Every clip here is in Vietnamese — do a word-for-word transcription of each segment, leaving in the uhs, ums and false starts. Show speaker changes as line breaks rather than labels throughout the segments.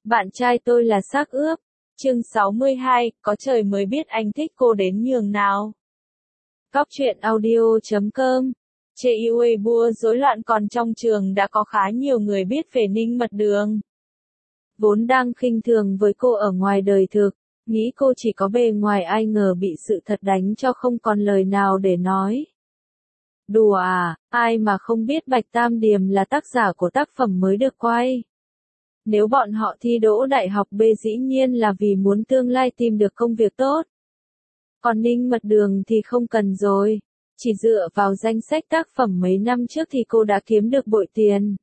Bạn trai tôi là xác ướp. Chương sáu mươi hai, có trời mới biết anh thích cô đến nhường nào. Cóc truyện audio chấm com. Chê yêu Weibo rối loạn còn trong trường đã có khá nhiều người biết về Ninh Mật Đường. Vốn đang khinh thường với cô ở ngoài đời thực, nghĩ cô chỉ có bề ngoài, ai ngờ bị sự thật đánh cho không còn lời nào để nói. Đùa à, ai mà không biết Bạch Tam Điềm là tác giả của tác phẩm mới được quay. Nếu bọn họ thi đỗ đại học B dĩ nhiên là vì muốn tương lai tìm được công việc tốt. Còn Ninh Mật Đường thì không cần rồi. Chỉ dựa vào danh sách tác phẩm mấy năm trước thì cô đã kiếm được bội tiền.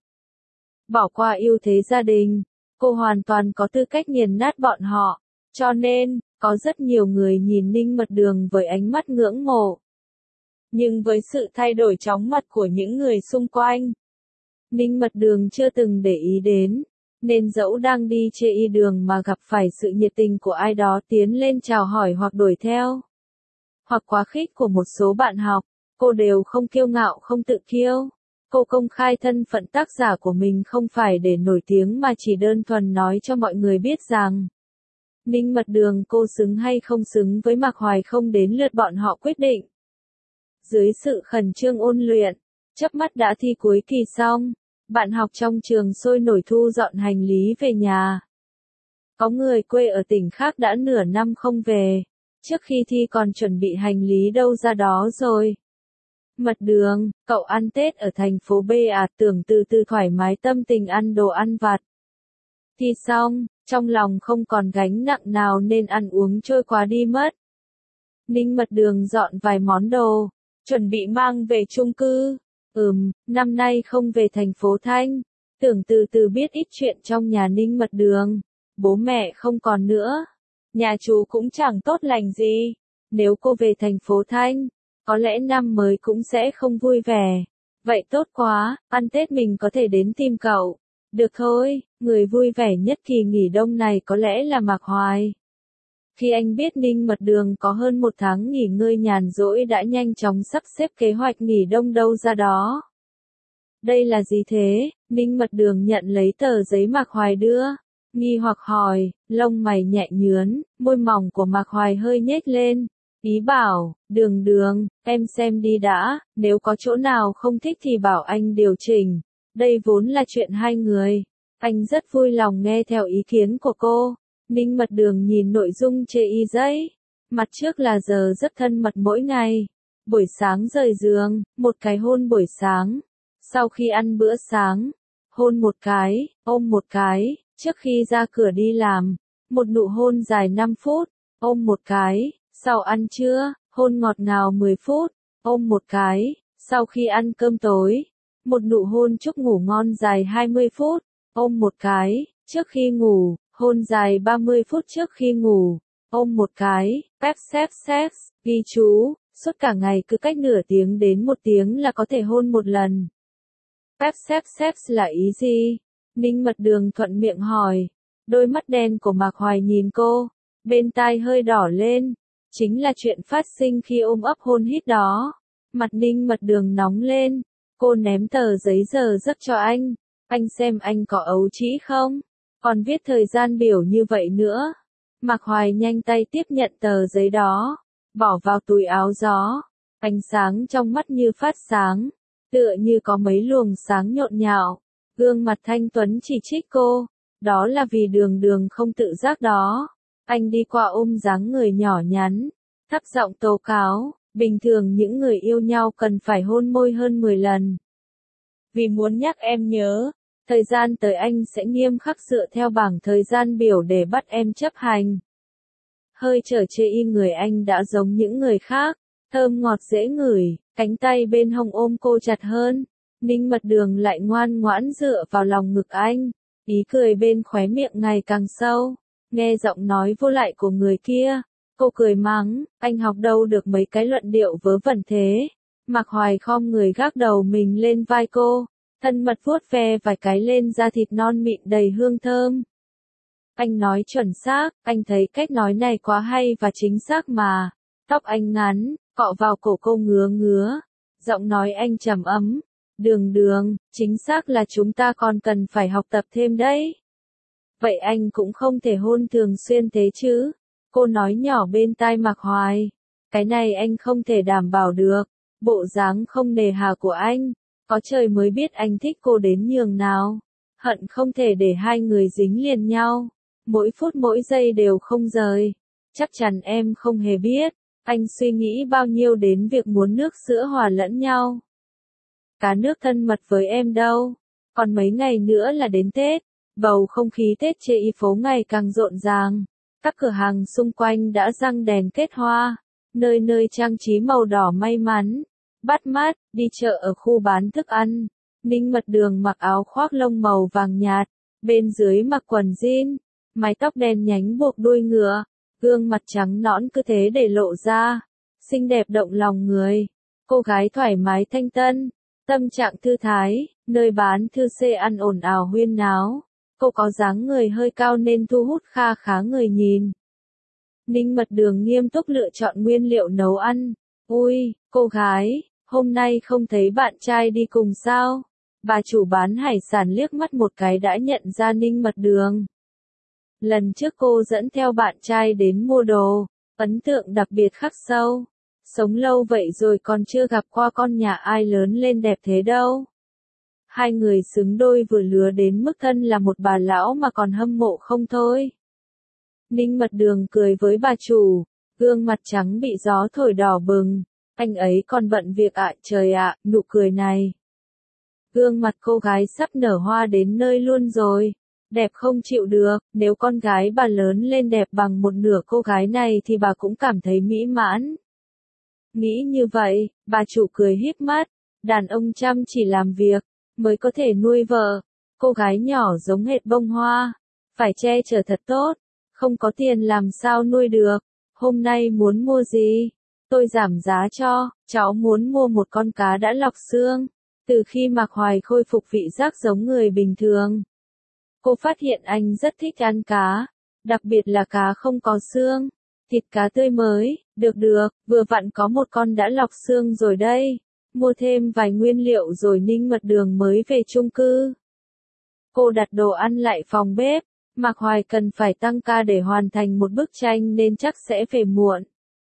Bỏ qua ưu thế gia đình, cô hoàn toàn có tư cách nghiền nát bọn họ. Cho nên, có rất nhiều người nhìn Ninh Mật Đường với ánh mắt ngưỡng mộ. Nhưng với sự thay đổi chóng mặt của những người xung quanh, Ninh Mật Đường chưa từng để ý đến. Nên dẫu đang đi chê y đường mà gặp phải sự nhiệt tình của ai đó tiến lên chào hỏi hoặc đuổi theo, hoặc quá khích của một số bạn học, cô đều không kiêu ngạo không tự kiêu. Cô công khai thân phận tác giả của mình không phải để nổi tiếng mà chỉ đơn thuần nói cho mọi người biết rằng Ninh Mật Đường cô xứng hay không xứng với Mạc Hoài không đến lượt bọn họ quyết định. Dưới sự khẩn trương ôn luyện, chớp mắt đã thi cuối kỳ xong. Bạn học trong trường sôi nổi thu dọn hành lý về nhà. Có người quê ở tỉnh khác đã nửa năm không về, trước khi thi còn chuẩn bị hành lý đâu ra đó rồi. Mật Đường, cậu ăn Tết ở thành phố B à, tưởng từ từ thoải mái tâm tình ăn đồ ăn vặt. Thi xong, trong lòng không còn gánh nặng nào nên ăn uống trôi qua đi mất. Ninh Mật Đường dọn vài món đồ, chuẩn bị mang về chung cư. Ừm, năm nay không về thành phố Thanh, tưởng từ từ biết ít chuyện trong nhà Ninh Mật Đường. Bố mẹ không còn nữa, nhà chú cũng chẳng tốt lành gì. Nếu cô về thành phố Thanh, có lẽ năm mới cũng sẽ không vui vẻ. Vậy tốt quá, ăn Tết mình có thể đến tìm cậu. Được thôi, người vui vẻ nhất kỳ nghỉ đông này có lẽ là Mạc Hoài. Khi anh biết Ninh Mật Đường có hơn một tháng nghỉ ngơi nhàn rỗi đã nhanh chóng sắp xếp kế hoạch nghỉ đông đâu ra đó. Đây là gì thế? Ninh Mật Đường nhận lấy tờ giấy Mạc Hoài đưa, nghi hoặc hỏi, lông mày nhẹ nhướn, môi mỏng của Mạc Hoài hơi nhếch lên. Ý bảo, Đường Đường, em xem đi đã, nếu có chỗ nào không thích thì bảo anh điều chỉnh. Đây vốn là chuyện hai người. Anh rất vui lòng nghe theo ý kiến của cô. Ninh Mật Đường nhìn nội dung chê y giấy. Mặt trước là giờ rất thân mật mỗi ngày. Buổi sáng rời giường, một cái hôn buổi sáng. Sau khi ăn bữa sáng, hôn một cái, ôm một cái. Trước khi ra cửa đi làm, một nụ hôn dài năm phút, ôm một cái. Sau ăn trưa, hôn ngọt ngào mười phút, ôm một cái. Sau khi ăn cơm tối, một nụ hôn chúc ngủ ngon dài hai mươi phút, ôm một cái. Trước khi ngủ, hôn dài ba mươi phút trước khi ngủ, ôm một cái. Pep sex sex, ghi chú, suốt cả ngày cứ cách nửa tiếng đến một tiếng là có thể hôn một lần. Pep sex sex là ý gì? Ninh Mật Đường thuận miệng hỏi. Đôi mắt đen của Mạc Hoài nhìn cô, bên tai hơi đỏ lên. Chính là chuyện phát sinh khi ôm ấp hôn hít đó. Mặt Ninh Mật Đường nóng lên. Cô ném tờ giấy giờ giấc cho anh. Anh xem anh có ấu trĩ không? Còn viết thời gian biểu như vậy nữa. Mạc Hoài nhanh tay tiếp nhận tờ giấy đó, bỏ vào túi áo gió. Ánh sáng trong mắt như phát sáng, tựa như có mấy luồng sáng nhộn nhạo. Gương mặt thanh tuấn chỉ trích cô, đó là vì Đường Đường không tự giác đó. Anh đi qua ôm dáng người nhỏ nhắn, thấp giọng tố cáo, bình thường những người yêu nhau cần phải hôn môi hơn mười lần. Vì muốn nhắc em nhớ, thời gian tới anh sẽ nghiêm khắc dựa theo bảng thời gian biểu để bắt em chấp hành. Hơi trở chê y người anh đã giống những người khác, thơm ngọt dễ ngửi, cánh tay bên hông ôm cô chặt hơn. Ninh Mật Đường lại ngoan ngoãn dựa vào lòng ngực anh, ý cười bên khóe miệng ngày càng sâu. Nghe giọng nói vô lại của người kia, cô cười mắng, anh học đâu được mấy cái luận điệu vớ vẩn thế. Mạc Hoài khom người gác đầu mình lên vai cô, thân mật vuốt ve vài cái lên da thịt non mịn đầy hương thơm. Anh nói chuẩn xác, anh thấy cách nói này quá hay và chính xác mà. Tóc anh ngắn, cọ vào cổ cô ngứa ngứa. Giọng nói anh trầm ấm. Đường Đường, chính xác là chúng ta còn cần phải học tập thêm đấy. vậy anh cũng không thể hôn thường xuyên thế chứ? Cô nói nhỏ bên tai Mạc Hoài. Cái này anh không thể đảm bảo được. Bộ dáng không nề hà của anh, có trời mới biết anh thích cô đến nhường nào. Hận không thể để hai người dính liền nhau, mỗi phút mỗi giây đều không rời. Chắc chắn em không hề biết, anh suy nghĩ bao nhiêu đến việc muốn nước sữa hòa lẫn nhau. Cá nước thân mật với em đâu, còn mấy ngày nữa là đến Tết, bầu không khí Tết trên y phố ngày càng rộn ràng. Các cửa hàng xung quanh đã răng đèn kết hoa, nơi nơi trang trí màu đỏ may mắn, bắt mắt. Đi chợ ở khu bán thức ăn, Ninh Mật Đường mặc áo khoác lông màu vàng nhạt, bên dưới mặc quần jean, mái tóc đen nhánh buộc đuôi ngựa, gương mặt trắng nõn cứ thế để lộ ra, xinh đẹp động lòng người. Cô gái thoải mái thanh tân, tâm trạng thư thái, nơi bán thư xe ăn ồn ào huyên náo. Cô có dáng người hơi cao nên thu hút kha khá người nhìn. Ninh Mật Đường nghiêm túc lựa chọn nguyên liệu nấu ăn. Ui, cô gái, hôm nay không thấy bạn trai đi cùng sao? Bà chủ bán hải sản liếc mắt một cái đã nhận ra Ninh Mật Đường. Lần trước cô dẫn theo bạn trai đến mua đồ, ấn tượng đặc biệt khắc sâu. Sống lâu vậy rồi còn chưa gặp qua con nhà ai lớn lên đẹp thế đâu. Hai người xứng đôi vừa lứa đến mức thân là một bà lão mà còn hâm mộ không thôi. Ninh Mật Đường cười với bà chủ, gương mặt trắng bị gió thổi đỏ bừng. Anh ấy còn bận việc ạ, trời ạ, nụ cười này. Gương mặt cô gái sắp nở hoa đến nơi luôn rồi. Đẹp không chịu được, nếu con gái bà lớn lên đẹp bằng một nửa cô gái này thì bà cũng cảm thấy mỹ mãn. Nghĩ như vậy, bà chủ cười híp mắt, đàn ông chăm chỉ làm việc, mới có thể nuôi vợ. Cô gái nhỏ giống hệt bông hoa, phải che chở thật tốt, không có tiền làm sao nuôi được. Hôm nay muốn mua gì? Tôi giảm giá cho, cháu muốn mua một con cá đã lọc xương. Từ khi Mạc Hoài khôi phục vị giác giống người bình thường, cô phát hiện anh rất thích ăn cá, đặc biệt là cá không có xương, thịt cá tươi mới. Được được, vừa vặn có một con đã lọc xương rồi đây. Mua thêm vài nguyên liệu rồi Ninh Mật Đường mới về chung cư. Cô đặt đồ ăn lại phòng bếp, Mạc Hoài cần phải tăng ca để hoàn thành một bức tranh nên chắc sẽ về muộn.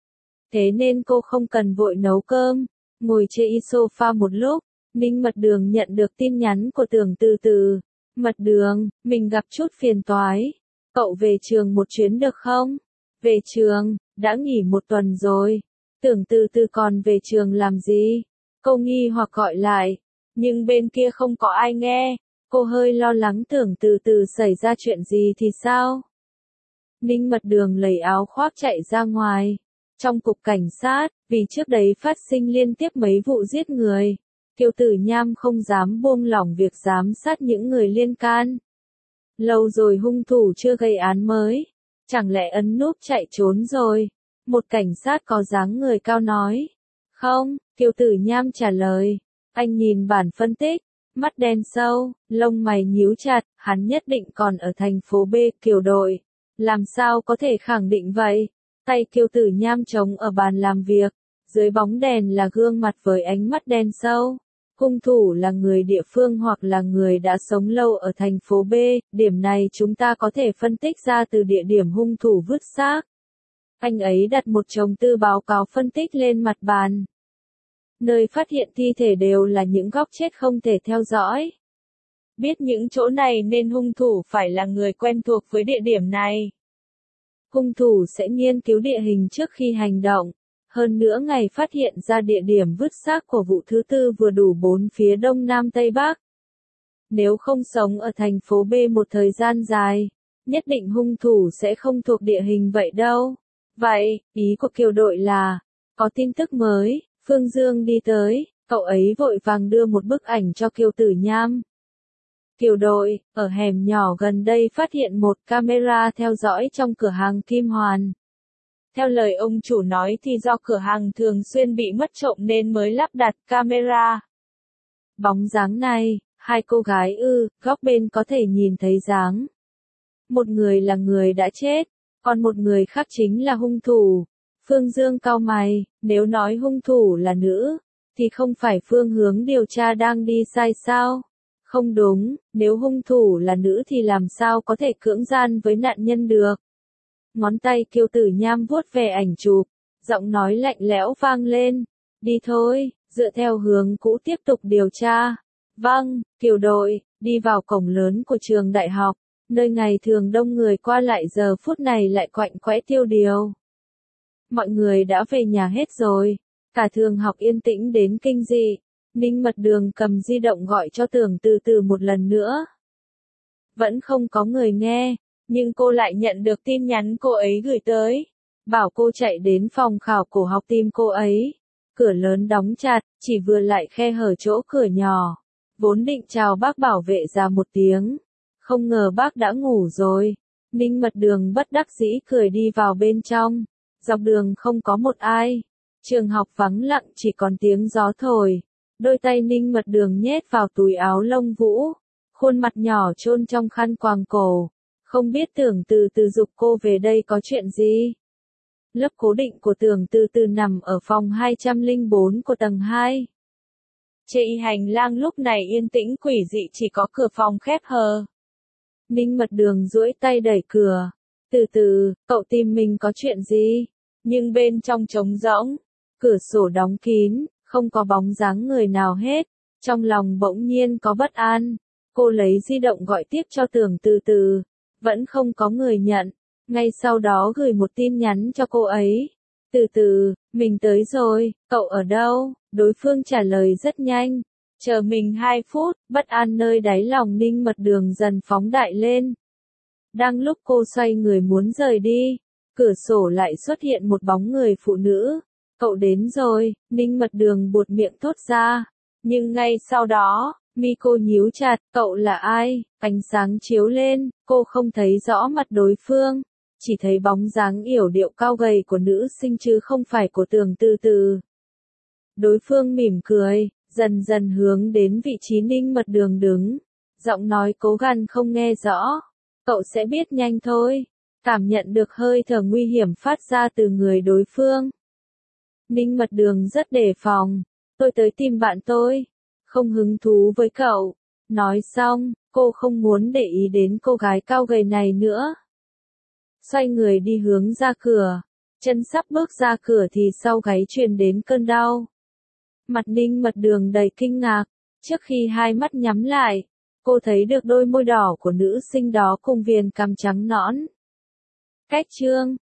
Thế nên cô không cần vội nấu cơm, ngồi trên sofa một lúc, Ninh Mật Đường nhận được tin nhắn của Tưởng Từ Từ. Mật Đường, mình gặp chút phiền toái. Cậu về trường một chuyến được không? Về trường, đã nghỉ một tuần rồi. Tưởng Từ Từ còn về trường làm gì? Cô nghi hoặc gọi lại, nhưng bên kia không có ai nghe. Cô hơi lo lắng Tưởng Từ Từ xảy ra chuyện gì thì sao? Ninh Mật Đường lấy áo khoác chạy ra ngoài. Trong cục cảnh sát, vì trước đấy phát sinh liên tiếp mấy vụ giết người, Kiều Tử Nham không dám buông lỏng việc giám sát những người liên can. Lâu rồi hung thủ chưa gây án mới, chẳng lẽ ấn núp chạy trốn rồi? Một cảnh sát có dáng người cao nói. Không, Kiều Tử Nham trả lời. Anh nhìn bản phân tích, mắt đen sâu, lông mày nhíu chặt, hắn nhất định còn ở thành phố B, Kiều đội. Làm sao có thể khẳng định vậy? Tay Kiều Tử Nham trống ở bàn làm việc, dưới bóng đèn là gương mặt với ánh mắt đen sâu. Hung thủ là người địa phương hoặc là người đã sống lâu ở thành phố B, điểm này chúng ta có thể phân tích ra từ địa điểm hung thủ vứt xác. Anh ấy đặt một chồng tư báo cáo phân tích lên mặt bàn. Nơi phát hiện thi thể đều là những góc chết không thể theo dõi. Biết những chỗ này nên hung thủ phải là người quen thuộc với địa điểm này. Hung thủ sẽ nghiên cứu địa hình trước khi hành động. Hơn nữa ngày phát hiện ra địa điểm vứt xác của vụ thứ tư vừa đủ bốn phía đông nam tây bắc. Nếu không sống ở thành phố B một thời gian dài, nhất định hung thủ sẽ không thuộc địa hình vậy đâu. Vậy, ý của Kiều đội là, có tin tức mới, Phương Dương đi tới, cậu ấy vội vàng đưa một bức ảnh cho Kiều Tử Nham. Kiều đội, ở hẻm nhỏ gần đây phát hiện một camera theo dõi trong cửa hàng Kim Hoàn. Theo lời ông chủ nói thì do cửa hàng thường xuyên bị mất trộm nên mới lắp đặt camera. Bóng dáng này, hai cô gái ư, góc bên có thể nhìn thấy dáng. Một người là người đã chết, còn một người khác chính là hung thủ. Phương Dương cau mày, nếu nói hung thủ là nữ, thì không phải phương hướng điều tra đang đi sai sao? Không đúng, nếu hung thủ là nữ thì làm sao có thể cưỡng gian với nạn nhân được. Ngón tay Kiều Tử Nham vuốt về ảnh chụp, giọng nói lạnh lẽo vang lên. Đi thôi, dựa theo hướng cũ tiếp tục điều tra. Vâng, Kiều đội, đi vào cổng lớn của trường đại học, nơi ngày thường đông người qua lại giờ phút này lại quạnh quẽ tiêu điều. Mọi người đã về nhà hết rồi, cả trường học yên tĩnh đến kinh dị. Ninh Mật Đường cầm di động gọi cho Tưởng Từ Từ một lần nữa. Vẫn không có người nghe, nhưng cô lại nhận được tin nhắn cô ấy gửi tới. Bảo cô chạy đến phòng khảo cổ học tìm cô ấy. Cửa lớn đóng chặt, chỉ vừa lại khe hở chỗ cửa nhỏ. Vốn định chào bác bảo vệ ra một tiếng. Không ngờ bác đã ngủ rồi. Ninh Mật Đường bất đắc dĩ cười đi vào bên trong. Dọc đường không có một ai. Trường học vắng lặng chỉ còn tiếng gió thổi. Đôi tay Ninh Mật Đường nhét vào túi áo lông vũ. Khuôn mặt nhỏ chôn trong khăn quàng cổ. Không biết Tưởng Từ Từ giục cô về đây có chuyện gì? Lớp cố định của Tưởng Từ Từ nằm ở phòng hai trăm lẻ bốn của tầng hai. Trên hành lang lúc này yên tĩnh quỷ dị chỉ có cửa phòng khép hờ. Ninh Mật Đường duỗi tay đẩy cửa. Từ từ, cậu tìm mình có chuyện gì? Nhưng bên trong trống rỗng, cửa sổ đóng kín, không có bóng dáng người nào hết. Trong lòng bỗng nhiên có bất an. Cô lấy di động gọi tiếp cho Tưởng Từ Từ. Vẫn không có người nhận. Ngay sau đó gửi một tin nhắn cho cô ấy. Từ từ, mình tới rồi, cậu ở đâu? Đối phương trả lời rất nhanh. Chờ mình hai phút, bất an nơi đáy lòng Ninh Mật Đường dần phóng đại lên. Đang lúc cô xoay người muốn rời đi, cửa sổ lại xuất hiện một bóng người phụ nữ. Cậu đến rồi, Ninh Mật Đường buột miệng thốt ra. Nhưng ngay sau đó, mi cô nhíu chặt, cậu là ai? Ánh sáng chiếu lên, cô không thấy rõ mặt đối phương. Chỉ thấy bóng dáng yểu điệu cao gầy của nữ sinh chứ không phải của Tưởng Từ Từ. Đối phương mỉm cười, dần dần hướng đến vị trí Ninh Mật Đường đứng. Giọng nói cố gắng không nghe rõ. Cậu sẽ biết nhanh thôi. Cảm nhận được hơi thở nguy hiểm phát ra từ người đối phương. Ninh Mật Đường rất đề phòng. Tôi tới tìm bạn tôi. Không hứng thú với cậu. Nói xong, cô không muốn để ý đến cô gái cao gầy này nữa. Xoay người đi hướng ra cửa. Chân sắp bước ra cửa thì sau gáy truyền đến cơn đau. Mặt Ninh Mật Đường đầy kinh ngạc. Trước khi hai mắt nhắm lại, cô thấy được đôi môi đỏ của nữ sinh đó cùng viền cằm trắng nõn. Cách chương